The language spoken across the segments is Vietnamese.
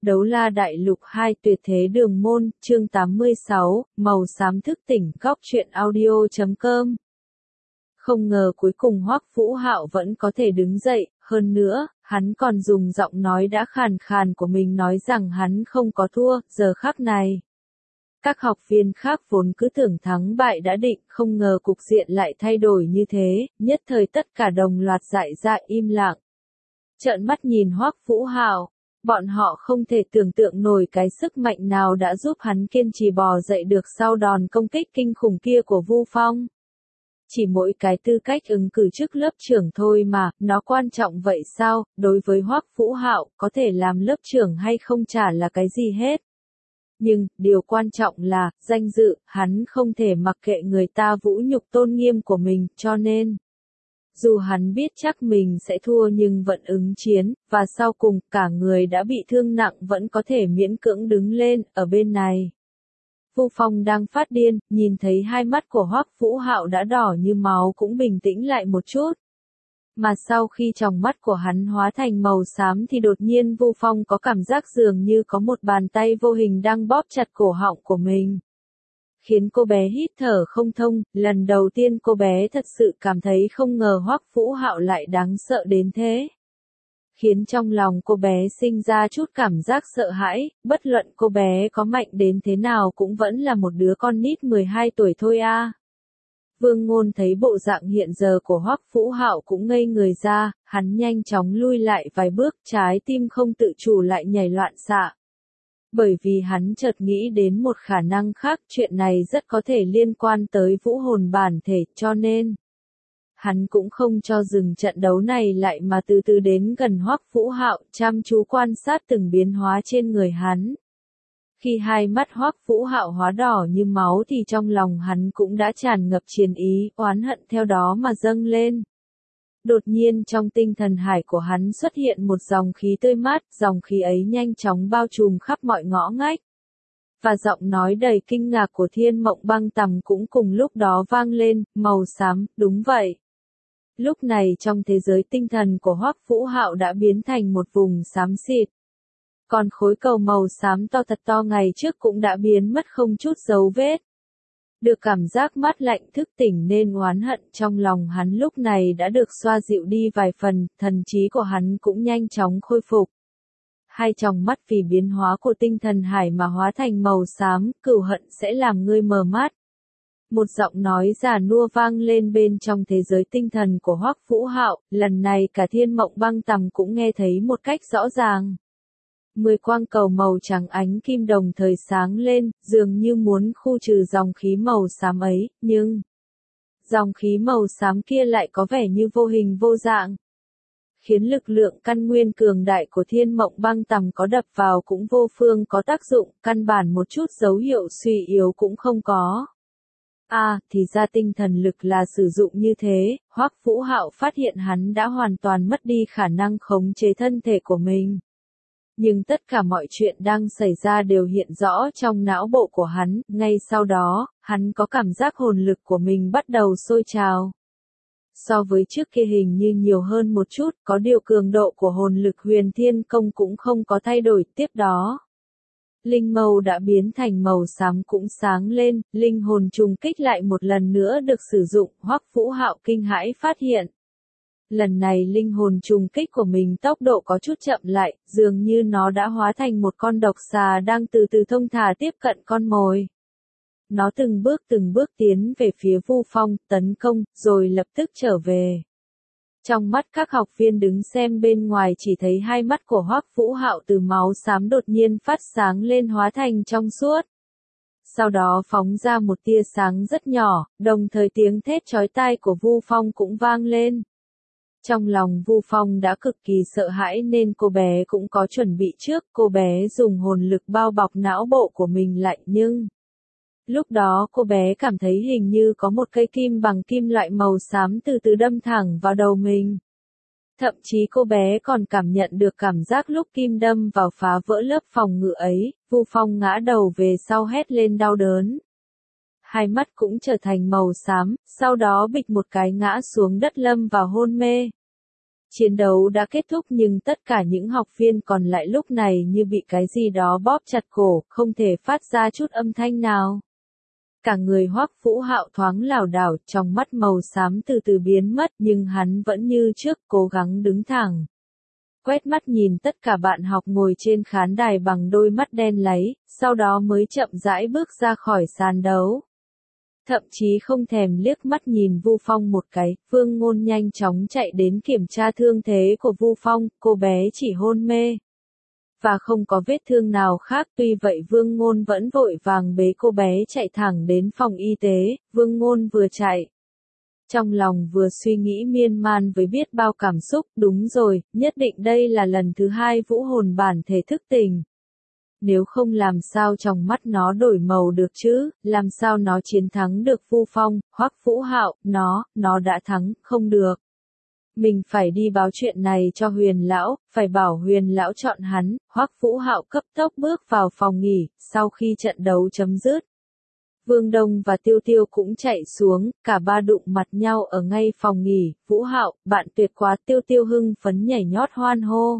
Đấu La Đại Lục 2 Tuyệt Thế Đường Môn, chương 86, màu xám thức tỉnh, góc truyện audio.com. Không ngờ cuối cùng Hoắc Vũ Hạo vẫn có thể đứng dậy, hơn nữa, hắn còn dùng giọng nói đã khàn khàn của mình nói rằng hắn không có thua, giờ khắc này. Các học viên khác vốn cứ tưởng thắng bại đã định, không ngờ cục diện lại thay đổi như thế, nhất thời tất cả đồng loạt dại ra im lặng. Trợn mắt nhìn Hoắc Vũ Hạo. Bọn họ không thể tưởng tượng nổi cái sức mạnh nào đã giúp hắn kiên trì bò dậy được sau đòn công kích kinh khủng kia của Vu Phong. Chỉ mỗi cái tư cách ứng cử chức lớp trưởng thôi mà, nó quan trọng vậy sao? Đối với Hoắc Vũ Hạo, có thể làm lớp trưởng hay không chả là cái gì hết. Nhưng, điều quan trọng là, danh dự, hắn không thể mặc kệ người ta vũ nhục tôn nghiêm của mình, cho nên. Dù hắn biết chắc mình sẽ thua nhưng vẫn ứng chiến, và sau cùng cả người đã bị thương nặng vẫn có thể miễn cưỡng đứng lên, ở bên này. Vu Phong đang phát điên, nhìn thấy hai mắt của Hoắc Vũ Hạo đã đỏ như máu cũng bình tĩnh lại một chút. Mà sau khi tròng mắt của hắn hóa thành màu xám thì đột nhiên Vu Phong có cảm giác dường như có một bàn tay vô hình đang bóp chặt cổ họng của mình. Khiến cô bé hít thở không thông, lần đầu tiên cô bé thật sự cảm thấy không ngờ Hoắc Vũ Hạo lại đáng sợ đến thế. Khiến trong lòng cô bé sinh ra chút cảm giác sợ hãi, bất luận cô bé có mạnh đến thế nào cũng vẫn là một đứa con nít 12 tuổi thôi a. Vương Ngôn thấy bộ dạng hiện giờ của Hoắc Vũ Hạo cũng ngây người ra, hắn nhanh chóng lui lại vài bước, trái tim không tự chủ lại nhảy loạn xạ. Bởi vì hắn chợt nghĩ đến một khả năng khác, chuyện này rất có thể liên quan tới vũ hồn bản thể, cho nên hắn cũng không cho dừng trận đấu này lại mà từ từ đến gần Hoắc Vũ Hạo, chăm chú quan sát từng biến hóa trên người hắn. Khi hai mắt Hoắc Vũ Hạo hóa đỏ như máu thì trong lòng hắn cũng đã tràn ngập chiến ý, oán hận theo đó mà dâng lên. Đột nhiên trong tinh thần hải của hắn xuất hiện một dòng khí tươi mát, dòng khí ấy nhanh chóng bao trùm khắp mọi ngõ ngách. Và giọng nói đầy kinh ngạc của Thiên Mộng Băng Tầm cũng cùng lúc đó vang lên, màu xám, đúng vậy. Lúc này trong thế giới tinh thần của Hoắc Vũ Hạo đã biến thành một vùng xám xịt. Còn khối cầu màu xám to thật to ngày trước cũng đã biến mất không chút dấu vết. Được cảm giác mát lạnh thức tỉnh nên oán hận trong lòng hắn lúc này đã được xoa dịu đi vài phần, thần trí của hắn cũng nhanh chóng khôi phục. Hai tròng mắt vì biến hóa của tinh thần hải mà hóa thành màu xám, cừu hận sẽ làm ngươi mờ mắt. Một giọng nói già nua vang lên bên trong thế giới tinh thần của Hoắc Vũ Hạo, lần này cả Thiên Mộng Băng Tầm cũng nghe thấy một cách rõ ràng. 10 quang cầu màu trắng ánh kim đồng thời sáng lên, dường như muốn khu trừ dòng khí màu xám ấy, nhưng dòng khí màu xám kia lại có vẻ như vô hình vô dạng. Khiến lực lượng căn nguyên cường đại của Thiên Mộng Băng Tầm có đập vào cũng vô phương có tác dụng, căn bản một chút dấu hiệu suy yếu cũng không có. Thì ra tinh thần lực là sử dụng như thế, Hoắc Vũ Hạo phát hiện hắn đã hoàn toàn mất đi khả năng khống chế thân thể của mình. Nhưng tất cả mọi chuyện đang xảy ra đều hiện rõ trong não bộ của hắn, ngay sau đó, hắn có cảm giác hồn lực của mình bắt đầu sôi trào. So với trước kia hình như nhiều hơn một chút, có điều cường độ của hồn lực Huyền Thiên Công cũng không có thay đổi, tiếp đó. Linh mâu đã biến thành màu xám cũng sáng lên, linh hồn trùng kích lại một lần nữa được sử dụng, Hoắc Vũ Hạo kinh hãi phát hiện. Lần này linh hồn trùng kích của mình tốc độ có chút chậm lại, dường như nó đã hóa thành một con độc xà đang từ từ thông thả tiếp cận con mồi. Nó từng bước tiến về phía Vu Phong, tấn công, rồi lập tức trở về. Trong mắt các học viên đứng xem bên ngoài chỉ thấy hai mắt của Hoắc Vũ Hạo từ máu xám đột nhiên phát sáng lên hóa thành trong suốt. Sau đó phóng ra một tia sáng rất nhỏ, đồng thời tiếng thét chói tai của Vu Phong cũng vang lên. Trong lòng Vu Phong đã cực kỳ sợ hãi nên cô bé cũng có chuẩn bị trước, cô bé dùng hồn lực bao bọc não bộ của mình lại nhưng. Lúc đó cô bé cảm thấy hình như có một cây kim bằng kim loại màu xám từ từ đâm thẳng vào đầu mình. Thậm chí cô bé còn cảm nhận được cảm giác lúc kim đâm vào phá vỡ lớp phòng ngự ấy, Vu Phong ngã đầu về sau hét lên đau đớn. Hai mắt cũng trở thành màu xám, sau đó bịch một cái ngã xuống đất lâm vào hôn mê. Chiến đấu đã kết thúc nhưng tất cả những học viên còn lại lúc này như bị cái gì đó bóp chặt cổ, không thể phát ra chút âm thanh nào. Cả người Hoắc Vũ Hạo thoáng lảo đảo, trong mắt màu xám từ từ biến mất nhưng hắn vẫn như trước cố gắng đứng thẳng. Quét mắt nhìn tất cả bạn học ngồi trên khán đài bằng đôi mắt đen láy, sau đó mới chậm rãi bước ra khỏi sàn đấu. Thậm chí không thèm liếc mắt nhìn Vu Phong một cái, Vương Ngôn nhanh chóng chạy đến kiểm tra thương thế của Vu Phong, cô bé chỉ hôn mê. Và không có vết thương nào khác, tuy vậy Vương Ngôn vẫn vội vàng bế cô bé chạy thẳng đến phòng y tế, Vương Ngôn vừa chạy. Trong lòng vừa suy nghĩ miên man với biết bao cảm xúc, đúng rồi, nhất định đây là lần thứ hai vũ hồn bản thể thức tỉnh. Nếu không làm sao trong mắt nó đổi màu được chứ, làm sao nó chiến thắng được Vu Phong, Hoắc Vũ Hạo, nó đã thắng, không được. Mình phải đi báo chuyện này cho Huyền lão, phải bảo Huyền lão chọn hắn. Hoắc Vũ Hạo cấp tốc bước vào phòng nghỉ, sau khi trận đấu chấm dứt. Vương Đông và Tiêu Tiêu cũng chạy xuống, cả ba đụng mặt nhau ở ngay phòng nghỉ. Vũ Hạo, bạn tuyệt quá, Tiêu Tiêu hưng phấn nhảy nhót hoan hô.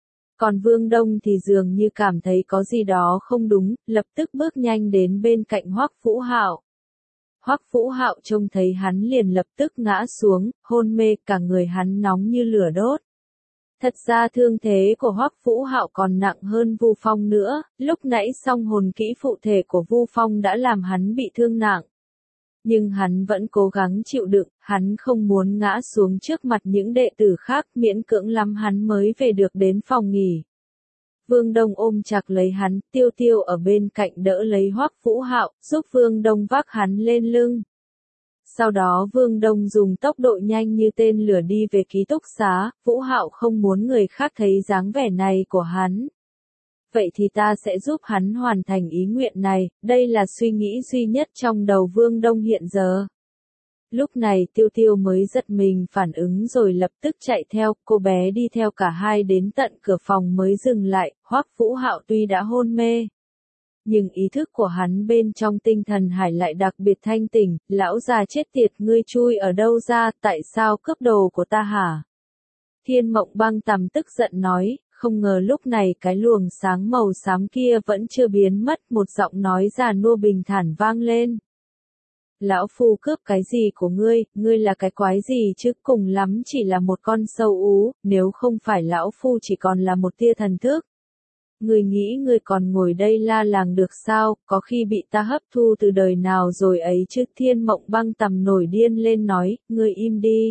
Còn Vương Đông thì dường như cảm thấy có gì đó không đúng, lập tức bước nhanh đến bên cạnh Hoắc Vũ Hạo. Hoắc Vũ Hạo trông thấy hắn liền lập tức ngã xuống, hôn mê, cả người hắn nóng như lửa đốt. Thật ra thương thế của Hoắc Vũ Hạo còn nặng hơn Vu Phong nữa, lúc nãy song hồn kỹ phụ thể của Vu Phong đã làm hắn bị thương nặng. Nhưng hắn vẫn cố gắng chịu đựng, hắn không muốn ngã xuống trước mặt những đệ tử khác, miễn cưỡng lắm hắn mới về được đến phòng nghỉ. Vương Đông ôm chặt lấy hắn, Tiêu Tiêu ở bên cạnh đỡ lấy Hoắc Vũ Hạo, giúp Vương Đông vác hắn lên lưng. Sau đó Vương Đông dùng tốc độ nhanh như tên lửa đi về ký túc xá, Vũ Hạo không muốn người khác thấy dáng vẻ này của hắn. Vậy thì ta sẽ giúp hắn hoàn thành ý nguyện này, đây là suy nghĩ duy nhất trong đầu Vương Đông hiện giờ. Lúc này Tiêu Tiêu mới giật mình phản ứng rồi lập tức chạy theo, cô bé đi theo cả hai đến tận cửa phòng mới dừng lại. Hoắc Vũ Hạo tuy đã hôn mê, nhưng ý thức của hắn bên trong tinh thần hải lại đặc biệt thanh tỉnh. Lão già chết tiệt, ngươi chui ở đâu ra, tại sao cướp đồ của ta hả? Thiên Mộng Băng Tầm tức giận nói, không ngờ lúc này cái luồng sáng màu xám kia vẫn chưa biến mất, một giọng nói già nua bình thản vang lên. Lão Phu cướp cái gì của ngươi là cái quái gì chứ, cùng lắm chỉ là một con sâu ú, nếu không phải Lão Phu chỉ còn là một tia thần thức. Ngươi nghĩ ngươi còn ngồi đây la làng được sao, có khi bị ta hấp thu từ đời nào rồi ấy chứ. Thiên Mộng Băng Tầm nổi điên lên nói, ngươi im đi.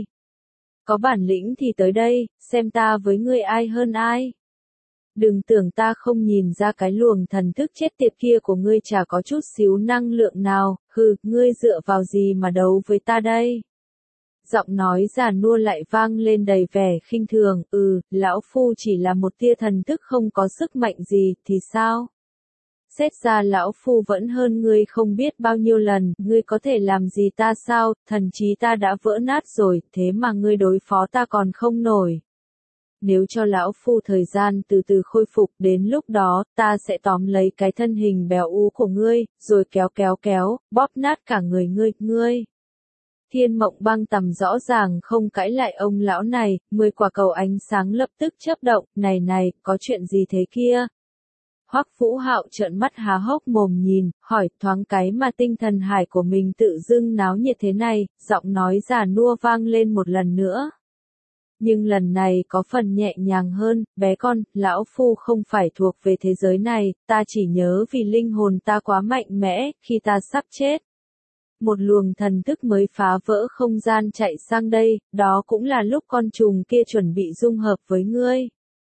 Có bản lĩnh thì tới đây, xem ta với ngươi ai hơn ai. Đừng tưởng ta không nhìn ra cái luồng thần thức chết tiệt kia của ngươi chả có chút xíu năng lượng nào, ngươi dựa vào gì mà đấu với ta đây? Giọng nói già nua lại vang lên đầy vẻ khinh thường, lão phu chỉ là một tia thần thức không có sức mạnh gì, thì sao? Xét ra lão phu vẫn hơn ngươi không biết bao nhiêu lần, ngươi có thể làm gì ta sao, thần trí ta đã vỡ nát rồi, thế mà ngươi đối phó ta còn không nổi. Nếu cho lão phu thời gian từ từ khôi phục, đến lúc đó, ta sẽ tóm lấy cái thân hình béo ú của ngươi, rồi kéo, bóp nát cả người ngươi. Thiên Mộng Băng Tầm rõ ràng không cãi lại ông lão này, 10 quả cầu ánh sáng lập tức chớp động, này, có chuyện gì thế kia? Hoắc Vũ Hạo trợn mắt há hốc mồm nhìn, hỏi thoáng cái mà tinh thần hải của mình tự dưng náo nhiệt thế này, giọng nói già nua vang lên một lần nữa. Nhưng lần này có phần nhẹ nhàng hơn, bé con, lão phu không phải thuộc về thế giới này, ta chỉ nhớ vì linh hồn ta quá mạnh mẽ, khi ta sắp chết. Một luồng thần thức mới phá vỡ không gian chạy sang đây, đó cũng là lúc con trùng kia chuẩn bị dung hợp với ngươi.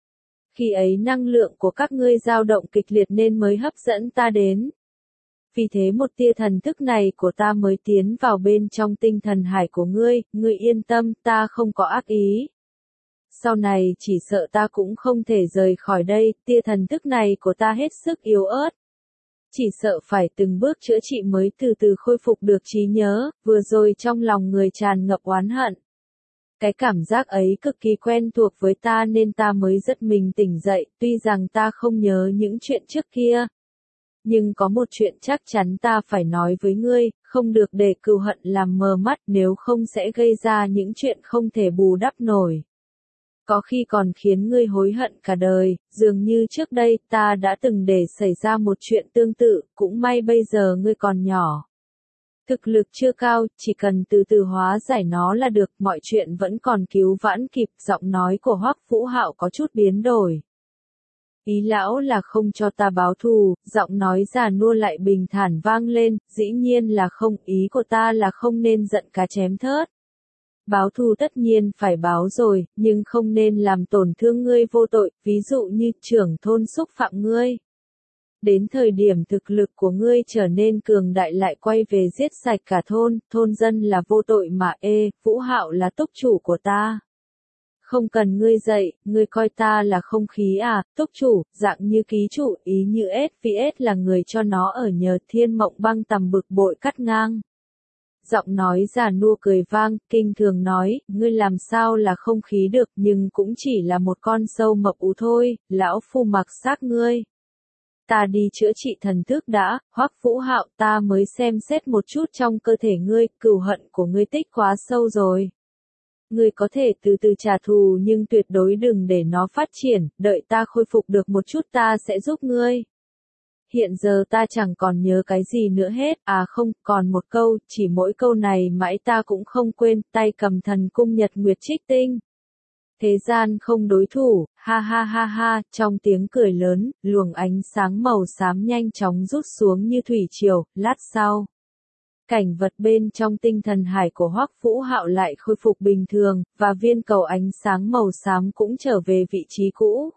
Khi ấy năng lượng của các ngươi dao động kịch liệt nên mới hấp dẫn ta đến. Vì thế một tia thần thức này của ta mới tiến vào bên trong tinh thần hải của ngươi yên tâm, ta không có ác ý. Sau này chỉ sợ ta cũng không thể rời khỏi đây, tia thần thức này của ta hết sức yếu ớt. Chỉ sợ phải từng bước chữa trị mới từ từ khôi phục được trí nhớ, vừa rồi trong lòng người tràn ngập oán hận. Cái cảm giác ấy cực kỳ quen thuộc với ta nên ta mới giật mình tỉnh dậy, tuy rằng ta không nhớ những chuyện trước kia. Nhưng có một chuyện chắc chắn ta phải nói với ngươi, không được để cừu hận làm mờ mắt, nếu không sẽ gây ra những chuyện không thể bù đắp nổi. Có khi còn khiến ngươi hối hận cả đời, dường như trước đây ta đã từng để xảy ra một chuyện tương tự, cũng may bây giờ ngươi còn nhỏ. Thực lực chưa cao, chỉ cần từ từ hóa giải nó là được, mọi chuyện vẫn còn cứu vãn kịp. Giọng nói của Hoắc Vũ Hạo có chút biến đổi. Ý lão là không cho ta báo thù, giọng nói già nua lại bình thản vang lên, dĩ nhiên là không, ý của ta là không nên giận cá chém thớt. Báo thù tất nhiên phải báo rồi, nhưng không nên làm tổn thương ngươi vô tội, ví dụ như trưởng thôn xúc phạm ngươi. Đến thời điểm thực lực của ngươi trở nên cường đại lại quay về giết sạch cả thôn dân là vô tội mà. Vũ Hạo là túc chủ của ta. Không cần ngươi dạy, ngươi coi ta là không khí à, túc chủ, dạng như ký chủ, ý như SVS là người cho nó ở nhờ. Thiên Mộng Băng Tầm bực bội cắt ngang. Giọng nói già nua cười vang, kinh thường nói, ngươi làm sao là không khí được, nhưng cũng chỉ là một con sâu mập ú thôi, lão phu mặc xác ngươi. Ta đi chữa trị thần thức đã, Hoắc Vũ Hạo, ta mới xem xét một chút trong cơ thể ngươi, cừu hận của ngươi tích quá sâu rồi. Ngươi có thể từ từ trả thù nhưng tuyệt đối đừng để nó phát triển, đợi ta khôi phục được một chút ta sẽ giúp ngươi. Hiện giờ ta chẳng còn nhớ cái gì nữa hết, à không, còn một câu, chỉ mỗi câu này mãi ta cũng không quên, tay cầm thần cung nhật nguyệt trích tinh. Thế gian không đối thủ, ha ha ha ha, trong tiếng cười lớn, luồng ánh sáng màu xám nhanh chóng rút xuống như thủy triều, lát sau. Cảnh vật bên trong tinh thần hải của Hoắc Vũ Hạo lại khôi phục bình thường, và viên cầu ánh sáng màu xám cũng trở về vị trí cũ.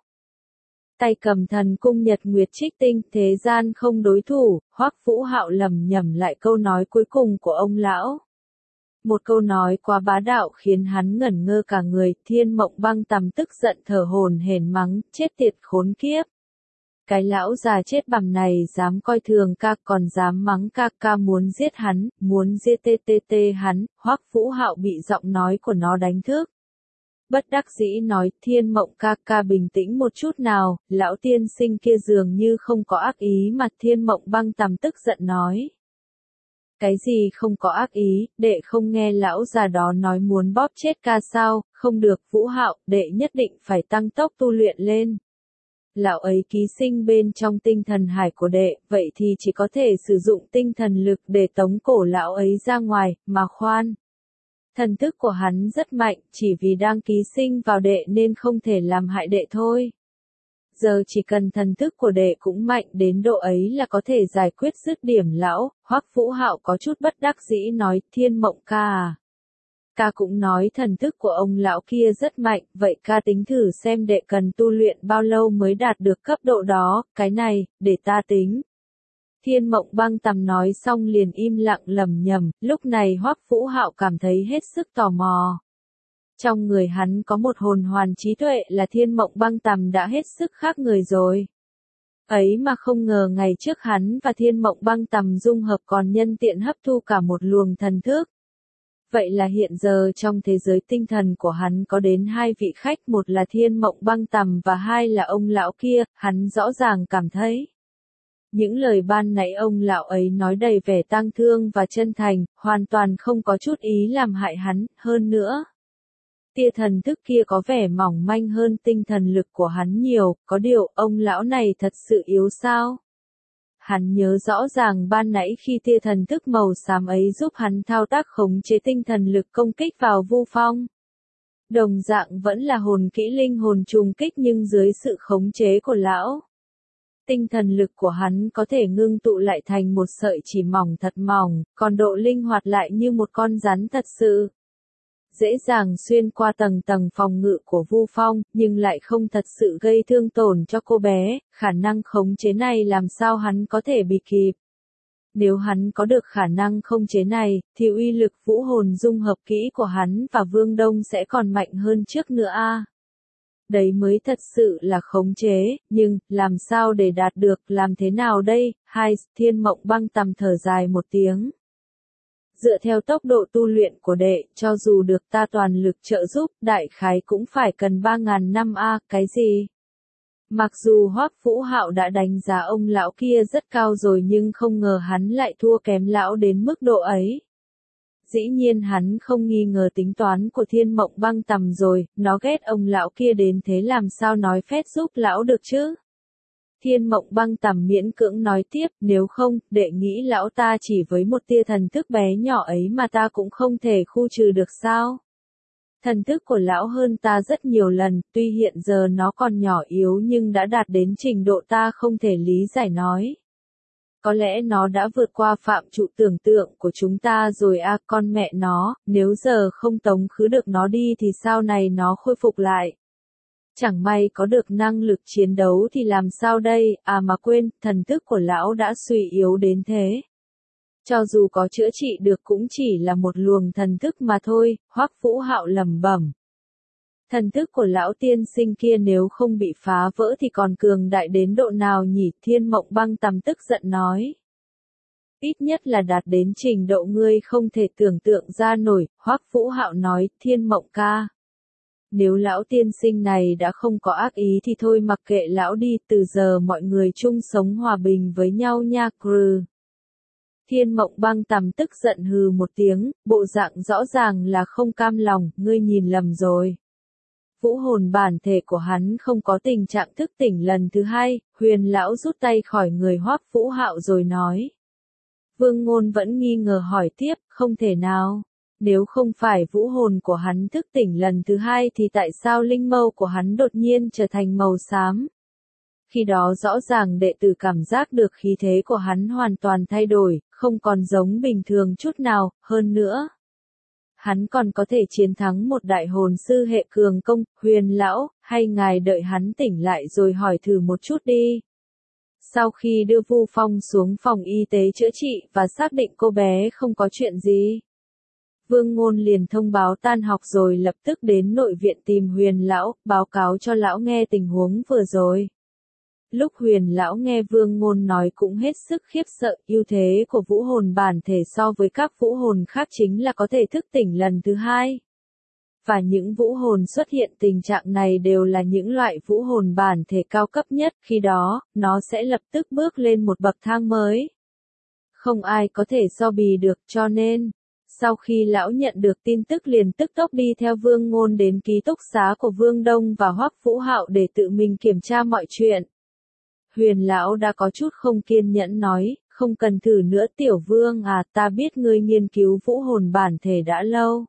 Tay cầm thần cung nhật nguyệt trích tinh, thế gian không đối thủ, Hoắc Vũ Hạo lẩm nhẩm lại câu nói cuối cùng của ông lão. Một câu nói quá bá đạo khiến hắn ngẩn ngơ cả người. Thiên Mộng Băng Tầm tức giận thở hổn hển mắng, chết tiệt khốn kiếp. Cái lão già chết bằm này dám coi thường ca, còn dám mắng ca, ca muốn giết hắn, muốn giết hắn. Hoắc Vũ Hạo bị giọng nói của nó đánh thức. Bất đắc dĩ nói, Thiên Mộng ca ca bình tĩnh một chút nào, lão tiên sinh kia dường như không có ác ý mà. Thiên Mộng Băng Tầm tức giận nói. Cái gì không có ác ý, đệ không nghe lão già đó nói muốn bóp chết ca sao, không được. Vũ Hạo, đệ nhất định phải tăng tốc tu luyện lên. Lão ấy ký sinh bên trong tinh thần hải của đệ, vậy thì chỉ có thể sử dụng tinh thần lực để tống cổ lão ấy ra ngoài, mà khoan. Thần thức của hắn rất mạnh, chỉ vì đang ký sinh vào đệ nên không thể làm hại đệ thôi. Giờ chỉ cần thần thức của đệ cũng mạnh đến độ ấy là có thể giải quyết dứt điểm lão. Hoắc Vũ Hạo có chút bất đắc dĩ nói, Thiên Mộng ca à. Ca cũng nói thần thức của ông lão kia rất mạnh, vậy ca tính thử xem đệ cần tu luyện bao lâu mới đạt được cấp độ đó, cái này, để ta tính. Thiên Mộng Băng Tầm nói xong liền im lặng lẩm nhẩm, lúc này Hoắc Vũ Hạo cảm thấy hết sức tò mò. Trong người hắn có một hồn hoàn trí tuệ là Thiên Mộng Băng Tầm đã hết sức khác người rồi. Ấy mà không ngờ ngày trước hắn và Thiên Mộng Băng Tầm dung hợp còn nhân tiện hấp thu cả một luồng thần thức. Vậy là hiện giờ trong thế giới tinh thần của hắn có đến hai vị khách, một là Thiên Mộng Băng Tầm và hai là ông lão kia, hắn rõ ràng cảm thấy. Những lời ban nãy ông lão ấy nói đầy vẻ tang thương và chân thành, hoàn toàn không có chút ý làm hại hắn, hơn nữa. Tia thần thức kia có vẻ mỏng manh hơn tinh thần lực của hắn nhiều, có điều, ông lão này thật sự yếu sao? Hắn nhớ rõ ràng ban nãy khi tia thần thức màu xám ấy giúp hắn thao tác khống chế tinh thần lực công kích vào Vu Phong. Đồng dạng vẫn là hồn kỹ linh hồn trùng kích nhưng dưới sự khống chế của lão. Tinh thần lực của hắn có thể ngưng tụ lại thành một sợi chỉ mỏng thật mỏng, còn độ linh hoạt lại như một con rắn thật sự. Dễ dàng xuyên qua tầng tầng phòng ngự của Vu Phong, nhưng lại không thật sự gây thương tổn cho cô bé, khả năng khống chế này làm sao hắn có thể bị kịp. Nếu hắn có được khả năng khống chế này, thì uy lực vũ hồn dung hợp kỹ của hắn và Vương Đông sẽ còn mạnh hơn trước nữa a. Đấy mới thật sự là khống chế, nhưng, làm sao để đạt được, làm thế nào đây? Thiên Mộng Băng Tầm thở dài một tiếng. Dựa theo tốc độ tu luyện của đệ, cho dù được ta toàn lực trợ giúp, đại khái cũng phải cần 3.000 năm a, cái gì? Mặc dù Hoắc Vũ Hạo đã đánh giá ông lão kia rất cao rồi nhưng không ngờ hắn lại thua kém lão đến mức độ ấy. Dĩ nhiên hắn không nghi ngờ tính toán của Thiên Mộng Băng Tầm rồi, nó ghét ông lão kia đến thế làm sao nói phép giúp lão được chứ. Thiên Mộng Băng Tầm miễn cưỡng nói tiếp, nếu không, đệ nghĩ lão ta chỉ với một tia thần thức bé nhỏ ấy mà ta cũng không thể khu trừ được sao. Thần thức của lão hơn ta rất nhiều lần, tuy hiện giờ nó còn nhỏ yếu nhưng đã đạt đến trình độ ta không thể lý giải nói. Có lẽ nó đã vượt qua phạm trụ tưởng tượng của chúng ta rồi à, con mẹ nó, nếu giờ không tống khứ được nó đi thì sau này nó khôi phục lại. Chẳng may có được năng lực chiến đấu thì làm sao đây, à mà quên, thần thức của lão đã suy yếu đến thế. Cho dù có chữa trị được cũng chỉ là một luồng thần thức mà thôi, Hoắc Vũ Hạo lẩm bẩm. Thần thức của lão tiên sinh kia nếu không bị phá vỡ thì còn cường đại đến độ nào nhỉ? Thiên Mộng Băng Tầm tức giận nói. Ít nhất là đạt đến trình độ ngươi không thể tưởng tượng ra nổi, Hoắc Vũ Hạo nói, Thiên Mộng ca. Nếu lão tiên sinh này đã không có ác ý thì thôi mặc kệ lão đi, từ giờ mọi người chung sống hòa bình với nhau nha Crư. Thiên Mộng Băng Tầm tức giận hừ một tiếng, bộ dạng rõ ràng là không cam lòng, ngươi nhìn lầm rồi. Vũ hồn bản thể của hắn không có tình trạng thức tỉnh lần thứ hai, Huyền lão rút tay khỏi người Hoắc Vũ Hạo rồi nói. Vương Ngôn vẫn nghi ngờ hỏi tiếp, không thể nào. Nếu không phải vũ hồn của hắn thức tỉnh lần thứ hai thì tại sao linh mâu của hắn đột nhiên trở thành màu xám? Khi đó rõ ràng đệ tử cảm giác được khí thế của hắn hoàn toàn thay đổi, không còn giống bình thường chút nào, hơn nữa. Hắn còn có thể chiến thắng một đại hồn sư hệ cường công, Huyền lão, hay ngài đợi hắn tỉnh lại rồi hỏi thử một chút đi. Sau khi đưa Vu Phong xuống phòng y tế chữa trị và xác định cô bé không có chuyện gì, Vương Ngôn liền thông báo tan học rồi lập tức đến nội viện tìm Huyền lão, báo cáo cho lão nghe tình huống vừa rồi. Lúc Huyền lão nghe Vương Ngôn nói cũng hết sức khiếp sợ, ưu thế của vũ hồn bản thể so với các vũ hồn khác chính là có thể thức tỉnh lần thứ hai. Và những vũ hồn xuất hiện tình trạng này đều là những loại vũ hồn bản thể cao cấp nhất, khi đó, nó sẽ lập tức bước lên một bậc thang mới. Không ai có thể so bì được, cho nên, sau khi lão nhận được tin tức liền tức tốc đi theo Vương Ngôn đến ký túc xá của Vương Đông và Hoắc Vũ Hạo để tự mình kiểm tra mọi chuyện. Huyền lão đã có chút không kiên nhẫn nói, không cần thử nữa tiểu Vương à, ta biết ngươi nghiên cứu vũ hồn bản thể đã lâu.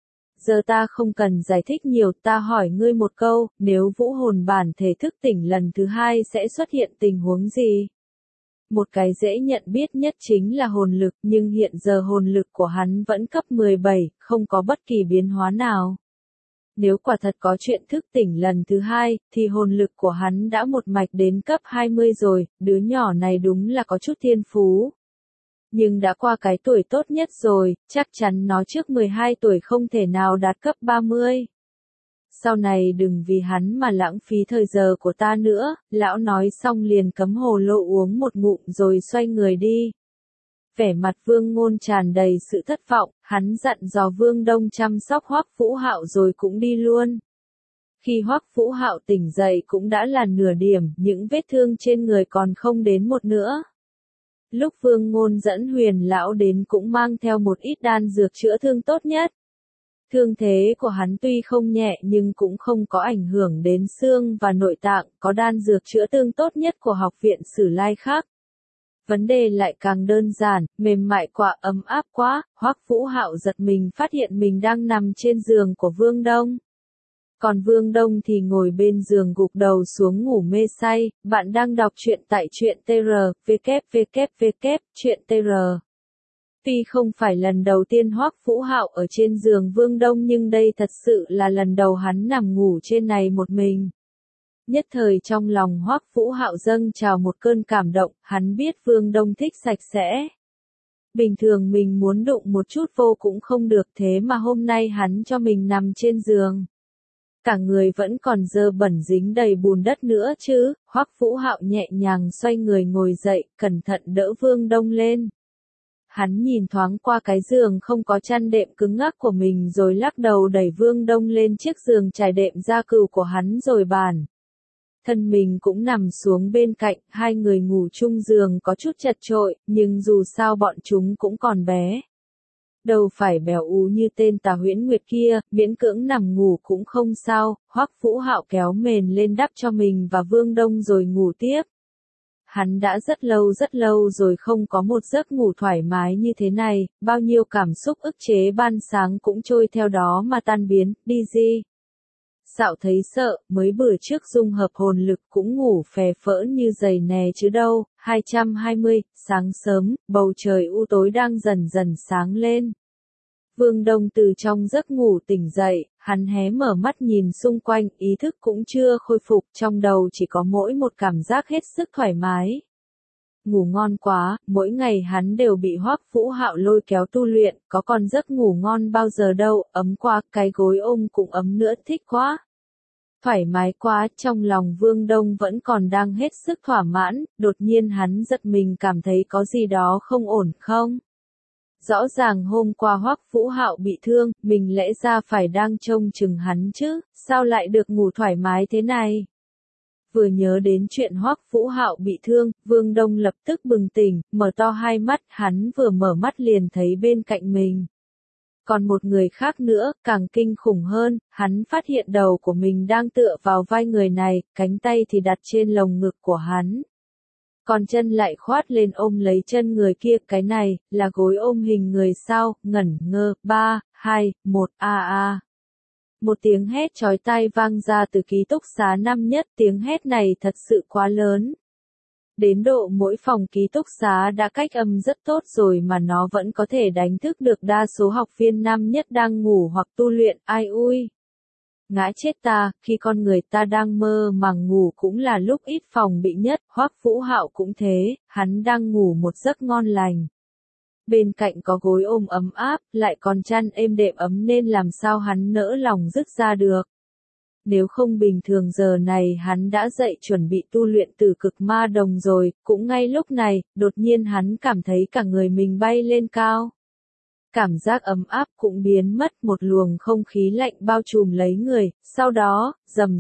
Giờ ta không cần giải thích nhiều, ta hỏi ngươi một câu, nếu vũ hồn bản thể thức tỉnh lần thứ hai sẽ xuất hiện tình huống gì? Một cái dễ nhận biết nhất chính là hồn lực, nhưng hiện giờ hồn lực của hắn vẫn cấp 17, không có bất kỳ biến hóa nào. Nếu quả thật có chuyện thức tỉnh lần thứ hai, thì hồn lực của hắn đã một mạch đến cấp 20 rồi, đứa nhỏ này đúng là có chút thiên phú. Nhưng đã qua cái tuổi tốt nhất rồi, chắc chắn nó trước 12 tuổi không thể nào đạt cấp 30. Sau này đừng vì hắn mà lãng phí thời giờ của ta nữa, lão nói xong liền cấm hồ lô uống một ngụm rồi xoay người đi. Vẻ mặt Vương Ngôn tràn đầy sự thất vọng, hắn dặn dò Vương Đông chăm sóc Hoắc Vũ Hạo rồi cũng đi luôn. Khi Hoắc Vũ Hạo tỉnh dậy cũng đã là nửa điểm, những vết thương trên người còn không đến một nữa. Lúc Vương Ngôn dẫn Huyền lão đến cũng mang theo một ít đan dược chữa thương tốt nhất. Thương thế của hắn tuy không nhẹ nhưng cũng không có ảnh hưởng đến xương và nội tạng, có đan dược chữa thương tốt nhất của học viện Sử Lai khác. Vấn đề lại càng đơn giản, mềm mại quá, ấm áp quá, Hoắc Vũ Hạo giật mình phát hiện mình đang nằm trên giường của Vương Đông. Còn Vương Đông thì ngồi bên giường gục đầu xuống ngủ mê say, bạn đang đọc truyện tại truyện www, truyện tr. Tuy không phải lần đầu tiên Hoắc Vũ Hạo ở trên giường Vương Đông nhưng đây thật sự là lần đầu hắn nằm ngủ trên này một mình. Nhất thời trong lòng Hoắc Vũ Hạo dâng trào một cơn cảm động, hắn biết Vương Đông thích sạch sẽ. Bình thường mình muốn đụng một chút vô cũng không được thế mà hôm nay hắn cho mình nằm trên giường. Cả người vẫn còn dơ bẩn dính đầy bùn đất nữa chứ, Hoắc Vũ Hạo nhẹ nhàng xoay người ngồi dậy, cẩn thận đỡ Vương Đông lên. Hắn nhìn thoáng qua cái giường không có chăn đệm cứng ngắc của mình rồi lắc đầu đẩy Vương Đông lên chiếc giường trải đệm da cừu của hắn rồi bàn. Thân mình cũng nằm xuống bên cạnh, hai người ngủ chung giường có chút chật chội, nhưng dù sao bọn chúng cũng còn bé. Đâu phải béo ú như tên Tà Huyễn Nguyệt kia, miễn cưỡng nằm ngủ cũng không sao, Hoắc Vũ Hạo kéo mền lên đắp cho mình và Vương Đông rồi ngủ tiếp. Hắn đã rất lâu rồi không có một giấc ngủ thoải mái như thế này, bao nhiêu cảm xúc ức chế ban sáng cũng trôi theo đó mà tan biến, đi gì. Dạo thấy sợ, mới bữa trước dung hợp hồn lực cũng ngủ phè phỡ như giày nè chứ đâu. 220, sáng sớm, bầu trời u tối đang dần dần sáng lên. Vương Đông từ trong giấc ngủ tỉnh dậy, hắn hé mở mắt nhìn xung quanh, ý thức cũng chưa khôi phục, trong đầu chỉ có mỗi một cảm giác hết sức thoải mái. Ngủ ngon quá, mỗi ngày hắn đều bị Hoắc Vũ Hạo lôi kéo tu luyện, có còn giấc ngủ ngon bao giờ đâu, ấm quá, cái gối ôm cũng ấm nữa, thích quá. Thoải mái quá, trong lòng Vương Đông vẫn còn đang hết sức thỏa mãn, đột nhiên hắn giật mình cảm thấy có gì đó không ổn không? Rõ ràng hôm qua Hoắc Vũ Hạo bị thương, mình lẽ ra phải đang trông chừng hắn chứ, sao lại được ngủ thoải mái thế này? Vừa nhớ đến chuyện Hoắc Vũ Hạo bị thương, Vương Đông lập tức bừng tỉnh, mở to hai mắt, hắn vừa mở mắt liền thấy bên cạnh mình. Còn một người khác nữa, càng kinh khủng hơn, hắn phát hiện đầu của mình đang tựa vào vai người này, cánh tay thì đặt trên lồng ngực của hắn. Còn chân lại khoát lên ôm lấy chân người kia, cái này, là gối ôm hình người sao, ngẩn ngơ, 3, 2, 1, a. Một tiếng hét chói tai vang ra từ ký túc xá năm nhất, tiếng hét này thật sự quá lớn. Đến độ mỗi phòng ký túc xá đã cách âm rất tốt rồi mà nó vẫn có thể đánh thức được đa số học viên năm nhất đang ngủ hoặc tu luyện, ai ui. Ngã chết ta, khi con người ta đang mơ màng ngủ cũng là lúc ít phòng bị nhất, Hoắc Vũ Hạo cũng thế, hắn đang ngủ một giấc ngon lành. Bên cạnh có gối ôm ấm áp, lại còn chăn êm đệm ấm nên làm sao hắn nỡ lòng dứt ra được. Nếu không bình thường giờ này hắn đã dậy chuẩn bị tu luyện Tử Cực Ma Đồng rồi, cũng ngay lúc này, đột nhiên hắn cảm thấy cả người mình bay lên cao. Cảm giác ấm áp cũng biến mất, một luồng không khí lạnh bao trùm lấy người, sau đó,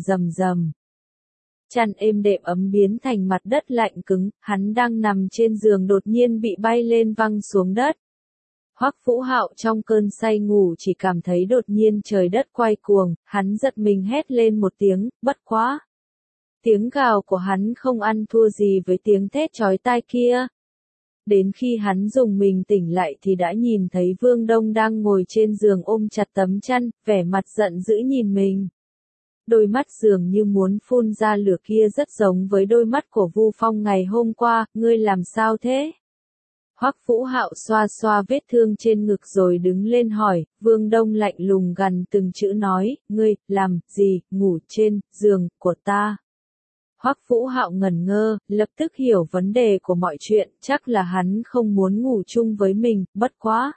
rầm. Chăn êm đệm ấm biến thành mặt đất lạnh cứng, hắn đang nằm trên giường đột nhiên bị bay lên văng xuống đất. Hoắc Vũ Hạo trong cơn say ngủ chỉ cảm thấy đột nhiên trời đất quay cuồng, hắn giật mình hét lên một tiếng, bất quá. Tiếng gào của hắn không ăn thua gì với tiếng thét chói tai kia. Đến khi hắn dùng mình tỉnh lại thì đã nhìn thấy Vương Đông đang ngồi trên giường ôm chặt tấm chăn, vẻ mặt giận dữ nhìn mình. Đôi mắt dường như muốn phun ra lửa kia rất giống với đôi mắt của Vu Phong ngày hôm qua, ngươi làm sao thế? Hoắc Vũ Hạo xoa xoa vết thương trên ngực rồi đứng lên hỏi, Vương Đông lạnh lùng gằn từng chữ nói, ngươi, làm gì, ngủ trên, giường, của ta. Hoắc Vũ Hạo ngẩn ngơ, lập tức hiểu vấn đề của mọi chuyện, chắc là hắn không muốn ngủ chung với mình, bất quá.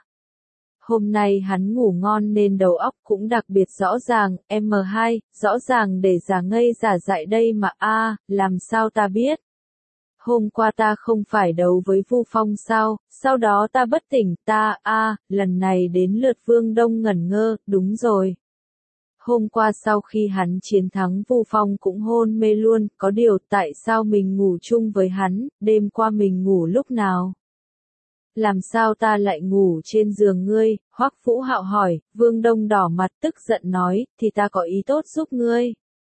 Hôm nay hắn ngủ ngon nên đầu óc cũng đặc biệt rõ ràng, M2, rõ ràng để giả ngây giả dại đây mà làm sao ta biết. Hôm qua ta không phải đấu với Vu Phong sao, sau đó ta bất tỉnh, lần này đến lượt Vương Đông ngẩn ngơ, đúng rồi. Hôm qua sau khi hắn chiến thắng Vu Phong cũng hôn mê luôn, có điều tại sao mình ngủ chung với hắn, đêm qua mình ngủ lúc nào? Làm sao ta lại ngủ trên giường ngươi? Hoắc Vũ Hạo hỏi, Vương Đông đỏ mặt tức giận nói, thì ta có ý tốt giúp ngươi.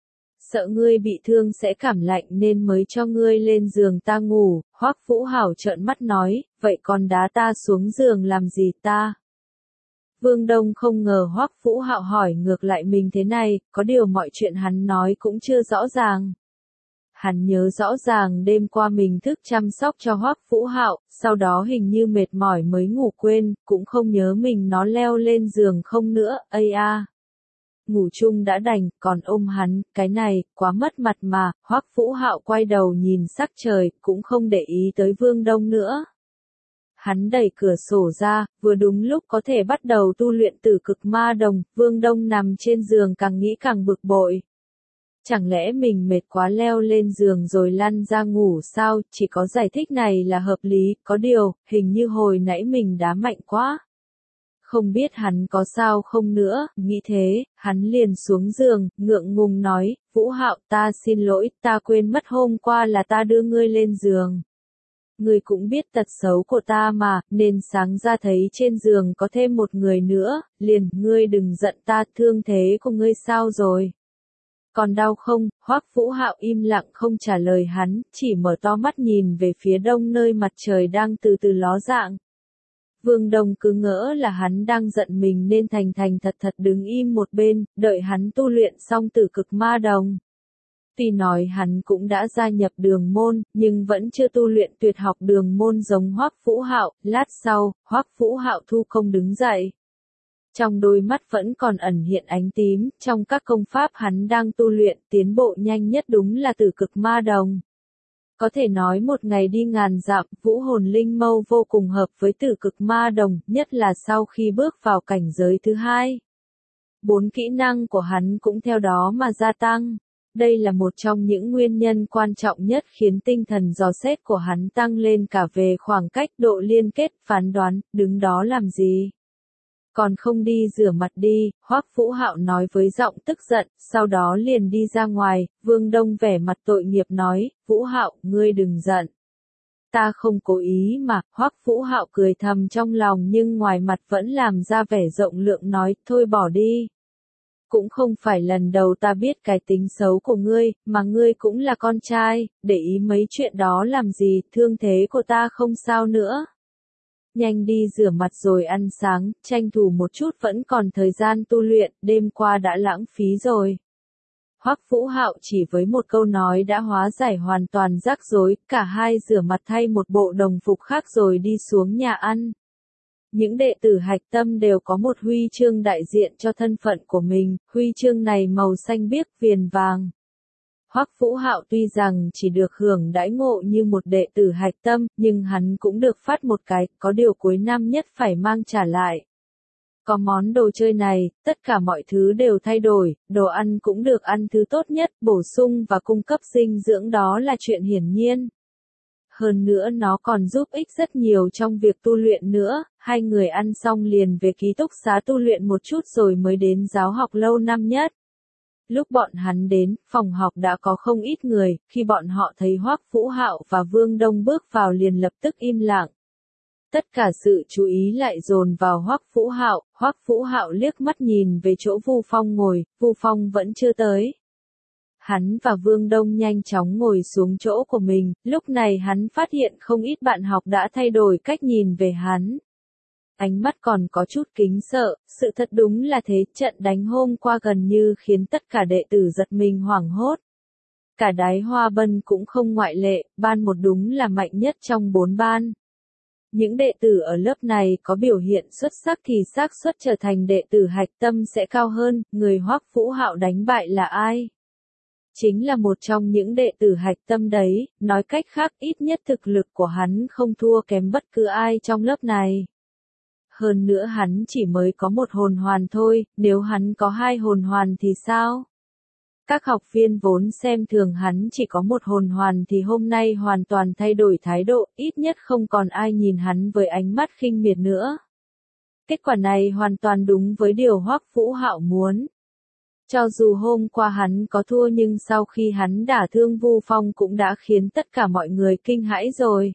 Sợ ngươi bị thương sẽ cảm lạnh nên mới cho ngươi lên giường ta ngủ, Hoắc Vũ Hạo trợn mắt nói, vậy còn đá ta xuống giường làm gì ta? Vương Đông không ngờ Hoắc Vũ Hạo hỏi ngược lại mình thế này, có điều mọi chuyện hắn nói cũng chưa rõ ràng. Hắn nhớ rõ ràng đêm qua mình thức chăm sóc cho Hoắc Vũ Hạo, sau đó hình như mệt mỏi mới ngủ quên, cũng không nhớ mình nó leo lên giường không nữa, Ngủ chung đã đành, còn ôm hắn, cái này, quá mất mặt mà, Hoắc Vũ Hạo quay đầu nhìn sắc trời, cũng không để ý tới Vương Đông nữa. Hắn đẩy cửa sổ ra, vừa đúng lúc có thể bắt đầu tu luyện Tử Cực Ma Đồng, Vương Đông nằm trên giường càng nghĩ càng bực bội. Chẳng lẽ mình mệt quá leo lên giường rồi lăn ra ngủ sao, chỉ có giải thích này là hợp lý, có điều, hình như hồi nãy mình đá mạnh quá. Không biết hắn có sao không nữa, nghĩ thế, hắn liền xuống giường, ngượng ngùng nói, Vũ Hạo ta xin lỗi, ta quên mất hôm qua là ta đưa ngươi lên giường. Ngươi cũng biết tật xấu của ta mà, nên sáng ra thấy trên giường có thêm một người nữa, liền, ngươi đừng giận ta, thương thế của ngươi sao rồi? Còn đau không? Hoắc Vũ Hạo im lặng không trả lời hắn, chỉ mở to mắt nhìn về phía đông nơi mặt trời đang từ từ ló dạng. Vương Đông cứ ngỡ là hắn đang giận mình nên thành thành thật thật đứng im một bên, đợi hắn tu luyện xong Tử Cực Ma Đồng. Tuy nói hắn cũng đã gia nhập đường môn, nhưng vẫn chưa tu luyện tuyệt học đường môn giống Hoắc Vũ Hạo. Lát sau, Hoắc Vũ Hạo thu công đứng dậy. Trong đôi mắt vẫn còn ẩn hiện ánh tím, trong các công pháp hắn đang tu luyện tiến bộ nhanh nhất đúng là Tử Cực Ma Đồng. Có thể nói một ngày đi ngàn dặm, Vũ Hồn Linh Mâu vô cùng hợp với Tử Cực Ma Đồng, nhất là sau khi bước vào cảnh giới thứ hai. 4 kỹ năng của hắn cũng theo đó mà gia tăng. Đây là một trong những nguyên nhân quan trọng nhất khiến tinh thần dò xét của hắn tăng lên cả về khoảng cách, độ liên kết, phán đoán, đứng đó làm gì? Còn không đi rửa mặt đi, Hoắc Vũ Hạo nói với giọng tức giận, sau đó liền đi ra ngoài. Vương Đông vẻ mặt tội nghiệp nói, Vũ Hạo, ngươi đừng giận. Ta không cố ý mà. Hoắc Vũ Hạo cười thầm trong lòng nhưng ngoài mặt vẫn làm ra vẻ rộng lượng nói, thôi bỏ đi. Cũng không phải lần đầu ta biết cái tính xấu của ngươi, mà ngươi cũng là con trai, để ý mấy chuyện đó làm gì, thương thế của ta không sao nữa. Nhanh đi rửa mặt rồi ăn sáng, tranh thủ một chút vẫn còn thời gian tu luyện, đêm qua đã lãng phí rồi. Hoắc Vũ Hạo chỉ với một câu nói đã hóa giải hoàn toàn rắc rối, cả hai rửa mặt thay một bộ đồng phục khác rồi đi xuống nhà ăn. Những đệ tử hạch tâm đều có một huy chương đại diện cho thân phận của mình, huy chương này màu xanh biếc viền vàng. Hoắc Vũ Hạo tuy rằng chỉ được hưởng đãi ngộ như một đệ tử hạch tâm, nhưng hắn cũng được phát một cái, có điều cuối năm nhất phải mang trả lại. Có món đồ chơi này, tất cả mọi thứ đều thay đổi, đồ ăn cũng được ăn thứ tốt nhất, bổ sung và cung cấp dinh dưỡng đó là chuyện hiển nhiên. Hơn nữa nó còn giúp ích rất nhiều trong việc tu luyện nữa, hai người ăn xong liền về ký túc xá tu luyện một chút rồi mới đến giáo học lâu năm nhất. Lúc bọn hắn đến, phòng học đã có không ít người, khi bọn họ thấy Hoắc Vũ Hạo và Vương Đông bước vào liền lập tức im lặng. Tất cả sự chú ý lại dồn vào Hoắc Vũ Hạo liếc mắt nhìn về chỗ Vu Phong ngồi, Vu Phong vẫn chưa tới. Hắn và Vương Đông nhanh chóng ngồi xuống chỗ của mình, lúc này hắn phát hiện không ít bạn học đã thay đổi cách nhìn về hắn. Ánh mắt còn có chút kính sợ, sự thật đúng là thế, trận đánh hôm qua gần như khiến tất cả đệ tử giật mình hoảng hốt. Cả Đái Hoa Bân cũng không ngoại lệ, ban một đúng là mạnh nhất trong 4 ban. Những đệ tử ở lớp này có biểu hiện xuất sắc thì xác suất trở thành đệ tử hạch tâm sẽ cao hơn, người Hoắc Vũ Hạo đánh bại là ai? Chính là một trong những đệ tử hạch tâm đấy, nói cách khác ít nhất thực lực của hắn không thua kém bất cứ ai trong lớp này. Hơn nữa hắn chỉ mới có một hồn hoàn thôi, nếu hắn có 2 hồn hoàn thì sao? Các học viên vốn xem thường hắn chỉ có một hồn hoàn thì hôm nay hoàn toàn thay đổi thái độ, ít nhất không còn ai nhìn hắn với ánh mắt khinh miệt nữa. Kết quả này hoàn toàn đúng với điều Hoắc Vũ Hạo muốn. Cho dù hôm qua hắn có thua nhưng sau khi hắn đả thương Vu Phong cũng đã khiến tất cả mọi người kinh hãi rồi.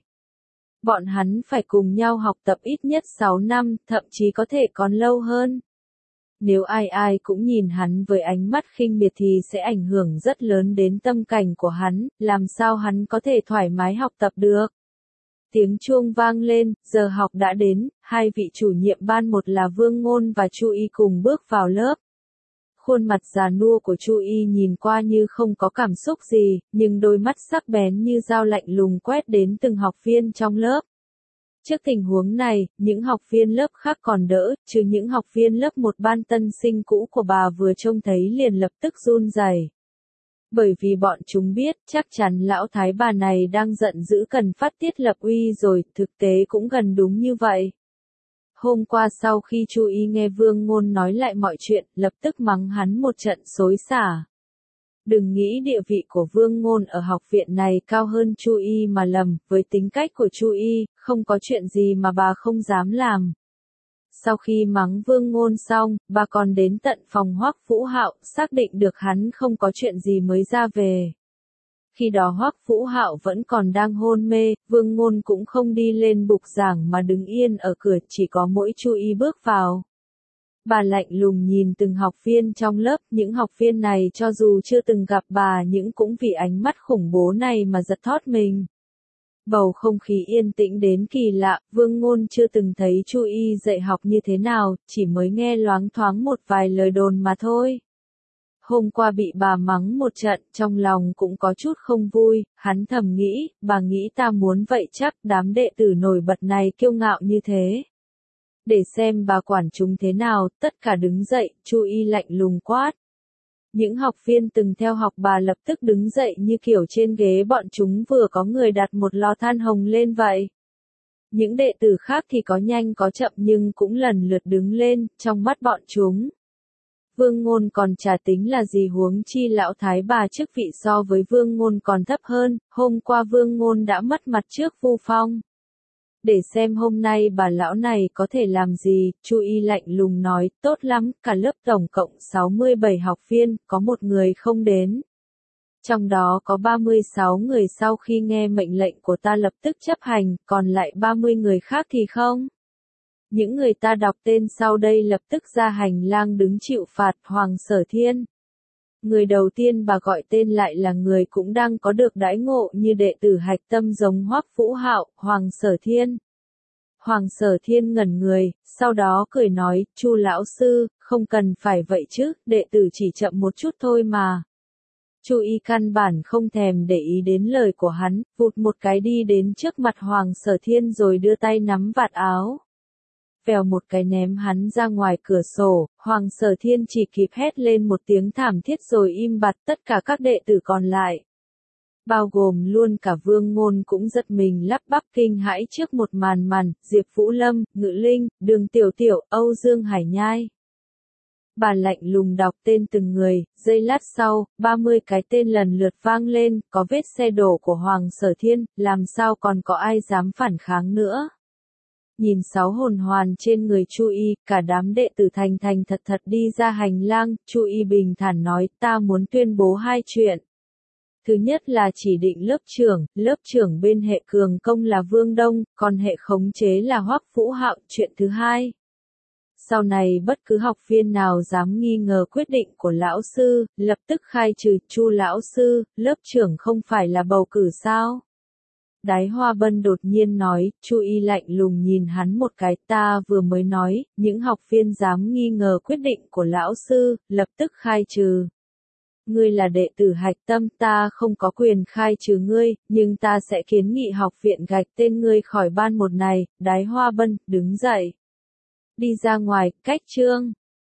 Bọn hắn phải cùng nhau học tập ít nhất 6 năm, thậm chí có thể còn lâu hơn. Nếu ai ai cũng nhìn hắn với ánh mắt khinh miệt thì sẽ ảnh hưởng rất lớn đến tâm cảnh của hắn, làm sao hắn có thể thoải mái học tập được. Tiếng chuông vang lên, giờ học đã đến, hai vị chủ nhiệm ban một là Vương Ngôn và Chu Y cùng bước vào lớp. Khuôn mặt già nua của Chu Y nhìn qua như không có cảm xúc gì, nhưng đôi mắt sắc bén như dao lạnh lùng quét đến từng học viên trong lớp. Trước tình huống này, những học viên lớp khác còn đỡ, trừ những học viên lớp một ban tân sinh cũ của bà vừa trông thấy liền lập tức run rẩy. Bởi vì bọn chúng biết, chắc chắn lão thái bà này đang giận dữ cần phát tiết lập uy rồi, thực tế cũng gần đúng như vậy. Hôm qua sau khi Chu Y nghe Vương Ngôn nói lại mọi chuyện, lập tức mắng hắn một trận xối xả. Đừng nghĩ địa vị của Vương Ngôn ở học viện này cao hơn Chu Y mà lầm, với tính cách của Chu Y, không có chuyện gì mà bà không dám làm. Sau khi mắng Vương Ngôn xong, bà còn đến tận phòng Hoắc Vũ Hạo, xác định được hắn không có chuyện gì mới ra về. Khi đó Hoắc Vũ Hạo vẫn còn đang hôn mê, Vương Ngôn cũng không đi lên bục giảng mà đứng yên ở cửa, chỉ có mỗi Chu Y bước vào. Bà lạnh lùng nhìn từng học viên trong lớp, những học viên này cho dù chưa từng gặp bà nhưng cũng vì ánh mắt khủng bố này mà giật thót mình. Bầu không khí yên tĩnh đến kỳ lạ, Vương Ngôn chưa từng thấy Chu Y dạy học như thế nào, chỉ mới nghe loáng thoáng một vài lời đồn mà thôi. Hôm qua bị bà mắng một trận, trong lòng cũng có chút không vui, hắn thầm nghĩ, bà nghĩ ta muốn vậy chắc đám đệ tử nổi bật này kiêu ngạo như thế. Để xem bà quản chúng thế nào, tất cả đứng dậy, Chu Y lạnh lùng quát. Những học viên từng theo học bà lập tức đứng dậy như kiểu trên ghế bọn chúng vừa có người đặt một lò than hồng lên vậy. Những đệ tử khác thì có nhanh có chậm nhưng cũng lần lượt đứng lên, trong mắt bọn chúng. Vương Ngôn còn chả tính là gì huống chi lão thái bà chức vị so với Vương Ngôn còn thấp hơn, hôm qua Vương Ngôn đã mất mặt trước Vu Phong. Để xem hôm nay bà lão này có thể làm gì, Chu Y lạnh lùng nói, tốt lắm, cả lớp tổng cộng 67 học viên, có một người không đến. Trong đó có 36 người sau khi nghe mệnh lệnh của ta lập tức chấp hành, còn lại 30 người khác thì không. Những người ta đọc tên sau đây lập tức ra hành lang đứng chịu phạt, Hoàng Sở Thiên. Người đầu tiên bà gọi tên lại là người cũng đang có được đãi ngộ như đệ tử hạch tâm giống Hoắc Vũ Hạo, Hoàng Sở Thiên. Hoàng Sở Thiên ngẩn người, sau đó cười nói, Chu lão sư, không cần phải vậy chứ, đệ tử chỉ chậm một chút thôi mà. Chu Y căn bản không thèm để ý đến lời của hắn, vụt một cái đi đến trước mặt Hoàng Sở Thiên rồi đưa tay nắm vạt áo. Vèo một cái ném hắn ra ngoài cửa sổ, Hoàng Sở Thiên chỉ kịp hét lên một tiếng thảm thiết rồi im bặt, tất cả các đệ tử còn lại. Bao gồm luôn cả Vương Ngôn cũng giật mình lắp bắp kinh hãi trước một màn, Diệp Vũ Lâm, Ngự Linh, Đường Tiểu Tiểu, Âu Dương Hải Nhai. Bà lạnh lùng đọc tên từng người, giây lát sau, 30 cái tên lần lượt vang lên, có vết xe đổ của Hoàng Sở Thiên, làm sao còn có ai dám phản kháng nữa. Nhìn 6 hồn hoàn trên người Chu Y, cả đám đệ tử thành thật đi ra hành lang, Chu Y bình thản nói, ta muốn tuyên bố 2 chuyện. Thứ nhất là chỉ định lớp trưởng bên hệ cường công là Vương Đông, còn hệ khống chế là Hoắc Vũ Hạo. Chuyện thứ hai, sau này bất cứ học viên nào dám nghi ngờ quyết định của lão sư, lập tức khai trừ. Chu lão sư, lớp trưởng không phải là bầu cử sao? Đái Hoa Bân đột nhiên nói, Chu Y lạnh lùng nhìn hắn một cái, ta vừa mới nói, những học viên dám nghi ngờ quyết định của lão sư, lập tức khai trừ. Ngươi là đệ tử hạch tâm, ta không có quyền khai trừ ngươi, nhưng ta sẽ kiến nghị học viện gạch tên ngươi khỏi ban một này. Đái Hoa Bân, đứng dậy. Đi ra ngoài, cách chương.